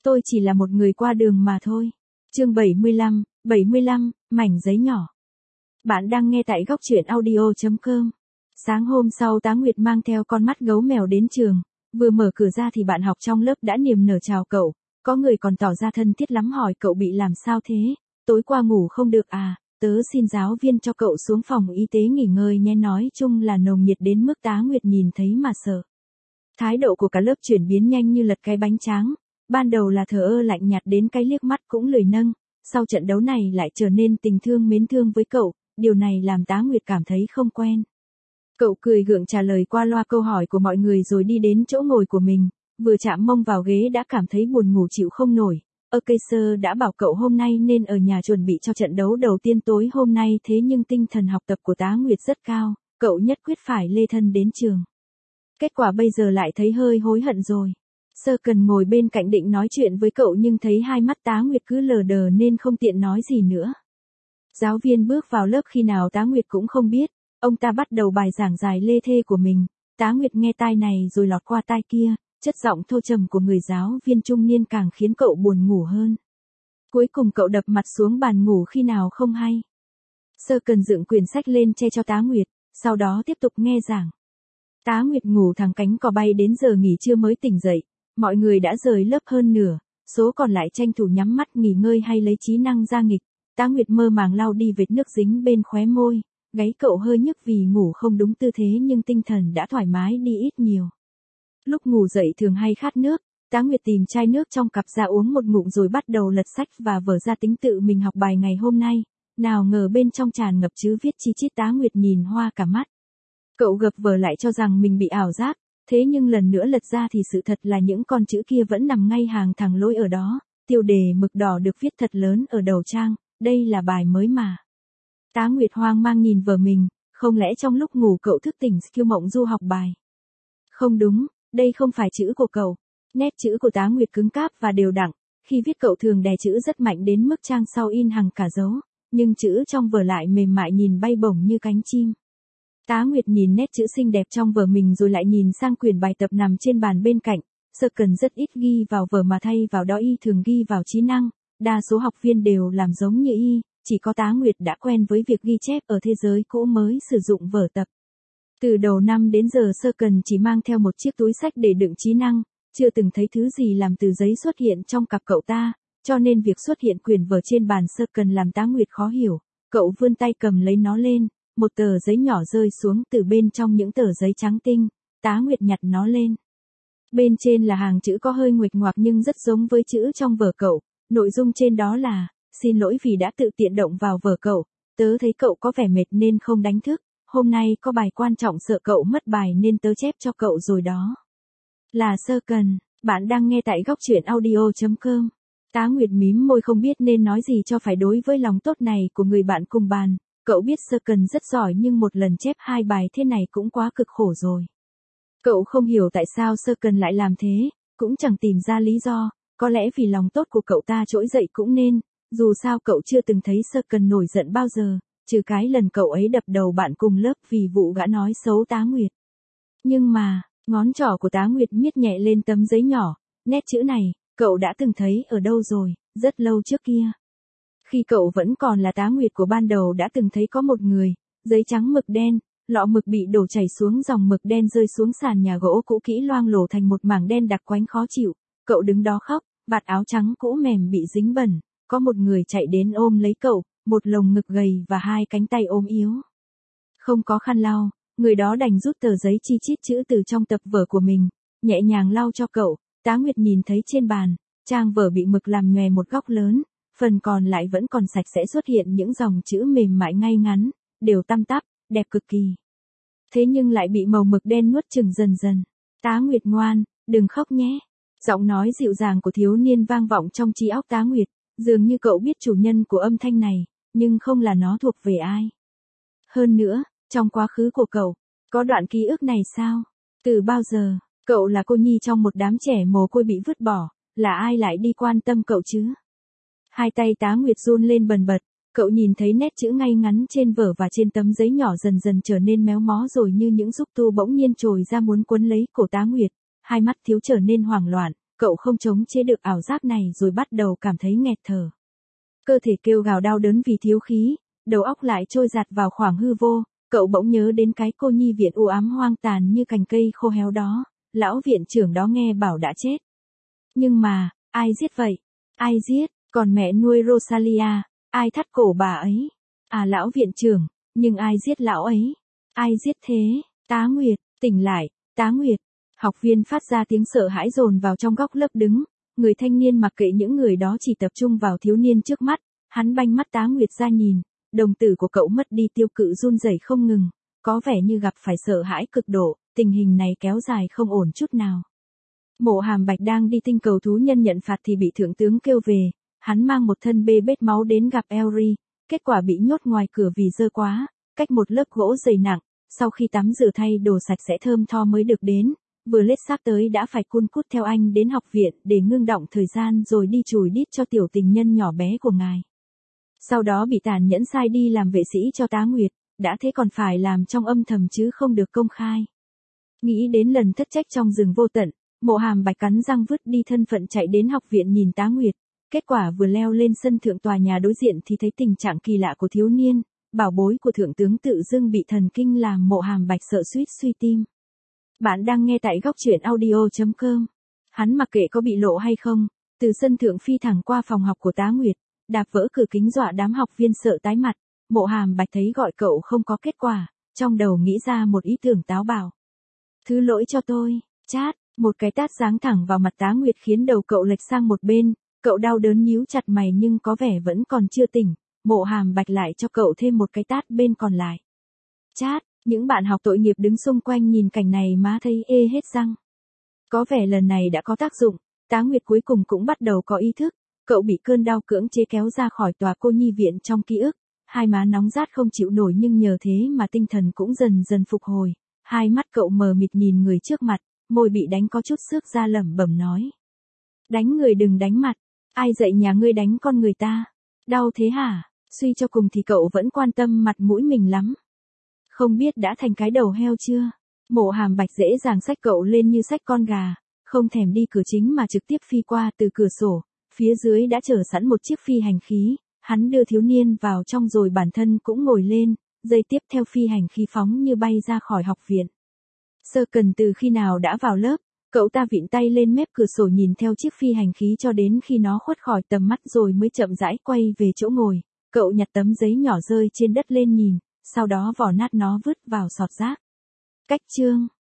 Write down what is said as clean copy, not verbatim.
Tôi chỉ là một người qua đường mà thôi. Chương 75, mảnh giấy nhỏ. Bạn đang nghe tại góc truyện audio.com. Sáng hôm sau Tá Nguyệt mang theo con mắt gấu mèo đến trường, vừa mở cửa ra thì bạn học trong lớp đã niềm nở chào cậu, có người còn tỏ ra thân thiết lắm hỏi cậu bị làm sao thế, tối qua ngủ không được à, tớ xin giáo viên cho cậu xuống phòng y tế nghỉ ngơi nhé, nói chung là nồng nhiệt đến mức Tá Nguyệt nhìn thấy mà sợ. Thái độ của cả lớp chuyển biến nhanh như lật cái bánh tráng, ban đầu là thờ ơ lạnh nhạt đến cái liếc mắt cũng lười nâng, sau trận đấu này lại trở nên tình thương mến thương với cậu, điều này làm Tá Nguyệt cảm thấy không quen. Cậu cười gượng trả lời qua loa câu hỏi của mọi người rồi đi đến chỗ ngồi của mình, vừa chạm mông vào ghế đã cảm thấy buồn ngủ chịu không nổi. Kaiser đã bảo cậu hôm nay nên ở nhà chuẩn bị cho trận đấu đầu tiên tối hôm nay, thế nhưng tinh thần học tập của Tá Nguyệt rất cao, cậu nhất quyết phải lê thân đến trường. Kết quả bây giờ lại thấy hơi hối hận rồi. Sơ Cần ngồi bên cạnh định nói chuyện với cậu nhưng thấy hai mắt Tá Nguyệt cứ lờ đờ nên không tiện nói gì nữa. Giáo viên bước vào lớp khi nào Tá Nguyệt cũng không biết, ông ta bắt đầu bài giảng dài lê thê của mình, Tá Nguyệt nghe tai này rồi lọt qua tai kia, chất giọng thô trầm của người giáo viên trung niên càng khiến cậu buồn ngủ hơn. Cuối cùng cậu đập mặt xuống bàn ngủ khi nào không hay. Sơ Cần dựng quyển sách lên che cho Tá Nguyệt, sau đó tiếp tục nghe giảng. Tá Nguyệt ngủ thẳng cánh cò bay đến giờ nghỉ trưa mới tỉnh dậy, mọi người đã rời lớp hơn nửa, số còn lại tranh thủ nhắm mắt nghỉ ngơi hay lấy trí năng ra nghịch. Tá Nguyệt mơ màng lau đi vệt nước dính bên khóe môi, gáy cậu hơi nhức vì ngủ không đúng tư thế nhưng tinh thần đã thoải mái đi ít nhiều. Lúc ngủ dậy thường hay khát nước, Tá Nguyệt tìm chai nước trong cặp ra uống một ngụm rồi bắt đầu lật sách và vở ra tính tự mình học bài ngày hôm nay, nào ngờ bên trong tràn ngập chữ viết chi chít. Tá Nguyệt nhìn hoa cả mắt. Cậu gập vở lại cho rằng mình bị ảo giác, thế nhưng lần nữa lật ra thì sự thật là những con chữ kia vẫn nằm ngay hàng thẳng lối ở đó, tiêu đề mực đỏ được viết thật lớn ở đầu trang, đây là bài mới mà. Tá Nguyệt hoang mang nhìn vở mình, không lẽ trong lúc ngủ cậu thức tỉnh skill mộng du học bài? Không đúng, đây không phải chữ của cậu. Nét chữ của Tá Nguyệt cứng cáp và đều đặn, khi viết cậu thường đè chữ rất mạnh đến mức trang sau in hằng cả dấu, nhưng chữ trong vở lại mềm mại nhìn bay bổng như cánh chim. Tá Nguyệt nhìn nét chữ xinh đẹp trong vở mình rồi lại nhìn sang quyển bài tập nằm trên bàn bên cạnh, Sơ Cần rất ít ghi vào vở mà thay vào đó y thường ghi vào trí năng, đa số học viên đều làm giống như y, chỉ có Tá Nguyệt đã quen với việc ghi chép ở thế giới cũ mới sử dụng vở tập. Từ đầu năm đến giờ Sơ Cần chỉ mang theo một chiếc túi sách để đựng trí năng, chưa từng thấy thứ gì làm từ giấy xuất hiện trong cặp cậu ta, cho nên việc xuất hiện quyển vở trên bàn Sơ Cần làm Tá Nguyệt khó hiểu, cậu vươn tay cầm lấy nó lên, một tờ giấy nhỏ rơi xuống từ bên trong những tờ giấy trắng tinh, Tá Nguyệt nhặt nó lên. Bên trên là hàng chữ có hơi nguệch ngoạc nhưng rất giống với chữ trong vở cậu, nội dung trên đó là, xin lỗi vì đã tự tiện động vào vở cậu, tớ thấy cậu có vẻ mệt nên không đánh thức, hôm nay có bài quan trọng sợ cậu mất bài nên tớ chép cho cậu rồi đó. Là Sơ Cần, bạn đang nghe tại góc truyện audio.com. Tá Nguyệt mím môi không biết nên nói gì cho phải đối với lòng tốt này của người bạn cùng bàn, cậu biết Sơ Cần rất giỏi nhưng một lần chép 2 bài thế này cũng quá cực khổ rồi. Cậu không hiểu tại sao Sơ Cần lại làm thế, cũng chẳng tìm ra lý do, có lẽ vì lòng tốt của cậu ta trỗi dậy cũng nên, dù sao cậu chưa từng thấy Sơ Cần nổi giận bao giờ, trừ cái lần cậu ấy đập đầu bạn cùng lớp vì vụ gã nói xấu Tá Nguyệt. Nhưng mà, ngón trỏ của Tá Nguyệt miết nhẹ lên tấm giấy nhỏ, nét chữ này, cậu đã từng thấy ở đâu rồi, rất lâu trước kia. Khi cậu vẫn còn là Tá Nguyệt của ban đầu đã từng thấy có một người, giấy trắng mực đen, lọ mực bị đổ chảy xuống dòng mực đen rơi xuống sàn nhà gỗ cũ kỹ loang lổ thành một mảng đen đặc quánh khó chịu, cậu đứng đó khóc, vạt áo trắng cũ mềm bị dính bẩn, có một người chạy đến ôm lấy cậu, một lồng ngực gầy và 2 cánh tay ốm yếu. Không có khăn lau, người đó đành rút tờ giấy chi chít chữ từ trong tập vở của mình, nhẹ nhàng lau cho cậu. Tá Nguyệt nhìn thấy trên bàn, trang vở bị mực làm nhòe một góc lớn, phần còn lại vẫn còn sạch sẽ xuất hiện những dòng chữ mềm mại ngay ngắn, đều tăm tắp, đẹp cực kỳ. Thế nhưng lại bị màu mực đen nuốt chửng dần dần. Tá Nguyệt ngoan, đừng khóc nhé. Giọng nói dịu dàng của thiếu niên vang vọng trong trí óc Tá Nguyệt, dường như cậu biết chủ nhân của âm thanh này, nhưng không là nó thuộc về ai. Hơn nữa, trong quá khứ của cậu, có đoạn ký ức này sao? Từ bao giờ, cậu là cô nhi trong một đám trẻ mồ côi bị vứt bỏ, là ai lại đi quan tâm cậu chứ? Hai tay Tá Nguyệt run lên bần bật, cậu nhìn thấy nét chữ ngay ngắn trên vở và trên tấm giấy nhỏ dần dần trở nên méo mó rồi như những xúc tu bỗng nhiên trồi ra muốn quấn lấy cổ Tá Nguyệt, hai mắt thiếu trở nên hoảng loạn, cậu không chống chế được ảo giác này rồi bắt đầu cảm thấy nghẹt thở. Cơ thể kêu gào đau đớn vì thiếu khí, đầu óc lại trôi dạt vào khoảng hư vô, cậu bỗng nhớ đến cái cô nhi viện u ám hoang tàn như cành cây khô héo đó, lão viện trưởng đó nghe bảo đã chết. Nhưng mà, ai giết vậy? Ai giết? Còn mẹ nuôi Rosalia, ai thắt cổ bà ấy? À lão viện trưởng, nhưng ai giết lão ấy? Ai giết thế? Tá Nguyệt, tỉnh lại, Tá Nguyệt. Học viên phát ra tiếng sợ hãi dồn vào trong góc lớp đứng, người thanh niên mặc kệ những người đó chỉ tập trung vào thiếu niên trước mắt, hắn banh mắt Tá Nguyệt ra nhìn, đồng tử của cậu mất đi tiêu cự run rẩy không ngừng, có vẻ như gặp phải sợ hãi cực độ, tình hình này kéo dài không ổn chút nào. Mộ Hàm Bạch đang đi tinh cầu thú nhân nhận phạt thì bị thượng tướng kêu về, hắn mang một thân bê bết máu đến gặp Elry, kết quả bị nhốt ngoài cửa vì dơ quá, cách một lớp gỗ dày nặng, sau khi tắm rửa thay đồ sạch sẽ thơm tho mới được đến, vừa lết sắp tới đã phải cun cút theo anh đến học viện để ngưng đọng thời gian rồi đi chùi đít cho tiểu tình nhân nhỏ bé của ngài. Sau đó bị tàn nhẫn sai đi làm vệ sĩ cho Tá Nguyệt, đã thế còn phải làm trong âm thầm chứ không được công khai. Nghĩ đến lần thất trách trong rừng vô tận, Mộ Hàm Bạch cắn răng vứt đi thân phận chạy đến học viện nhìn Tá Nguyệt, kết quả vừa leo lên sân thượng tòa nhà đối diện thì thấy tình trạng kỳ lạ của thiếu niên, bảo bối của thượng tướng tự dưng bị thần kinh làm Mộ Hàm Bạch sợ suýt suy tim. Bạn đang nghe tại góc truyện audio.com. Hắn mặc kệ có bị lộ hay không, từ sân thượng phi thẳng qua phòng học của Tá Nguyệt, đạp vỡ cửa kính dọa đám học viên sợ tái mặt. Mộ Hàm Bạch thấy gọi cậu không có kết quả, trong đầu nghĩ ra một ý tưởng táo bạo. Thứ lỗi cho tôi, chát, một cái tát giáng thẳng vào mặt Tá Nguyệt khiến đầu cậu lệch sang một bên, cậu đau đớn nhíu chặt mày nhưng có vẻ vẫn còn chưa tỉnh, Mộ Hàm Bạch lại cho cậu thêm một cái tát bên còn lại. Chát, những bạn học tội nghiệp đứng xung quanh nhìn cảnh này má thấy ê hết răng. Có vẻ lần này đã có tác dụng, Tá Nguyệt cuối cùng cũng bắt đầu có ý thức, cậu bị cơn đau cưỡng chế kéo ra khỏi tòa cô nhi viện trong ký ức, hai má nóng rát không chịu nổi nhưng nhờ thế mà tinh thần cũng dần dần phục hồi, hai mắt cậu mờ mịt nhìn người trước mặt, môi bị đánh có chút xước ra lẩm bẩm nói. Đánh người đừng đánh mặt, ai dạy nhà ngươi đánh con người ta, đau thế hả, suy cho cùng thì cậu vẫn quan tâm mặt mũi mình lắm. Không biết đã thành cái đầu heo chưa? Mộ Hàm Bạch dễ dàng xách cậu lên như xách con gà, không thèm đi cửa chính mà trực tiếp phi qua từ cửa sổ, phía dưới đã chờ sẵn một chiếc phi hành khí, hắn đưa thiếu niên vào trong rồi bản thân cũng ngồi lên, giây tiếp theo phi hành khí phóng như bay ra khỏi học viện. Sơ Cần từ khi nào đã vào lớp, cậu ta vịn tay lên mép cửa sổ nhìn theo chiếc phi hành khí cho đến khi nó khuất khỏi tầm mắt rồi mới chậm rãi quay về chỗ ngồi, cậu nhặt tấm giấy nhỏ rơi trên đất lên nhìn, sau đó vò nát nó vứt vào sọt rác. Cách chương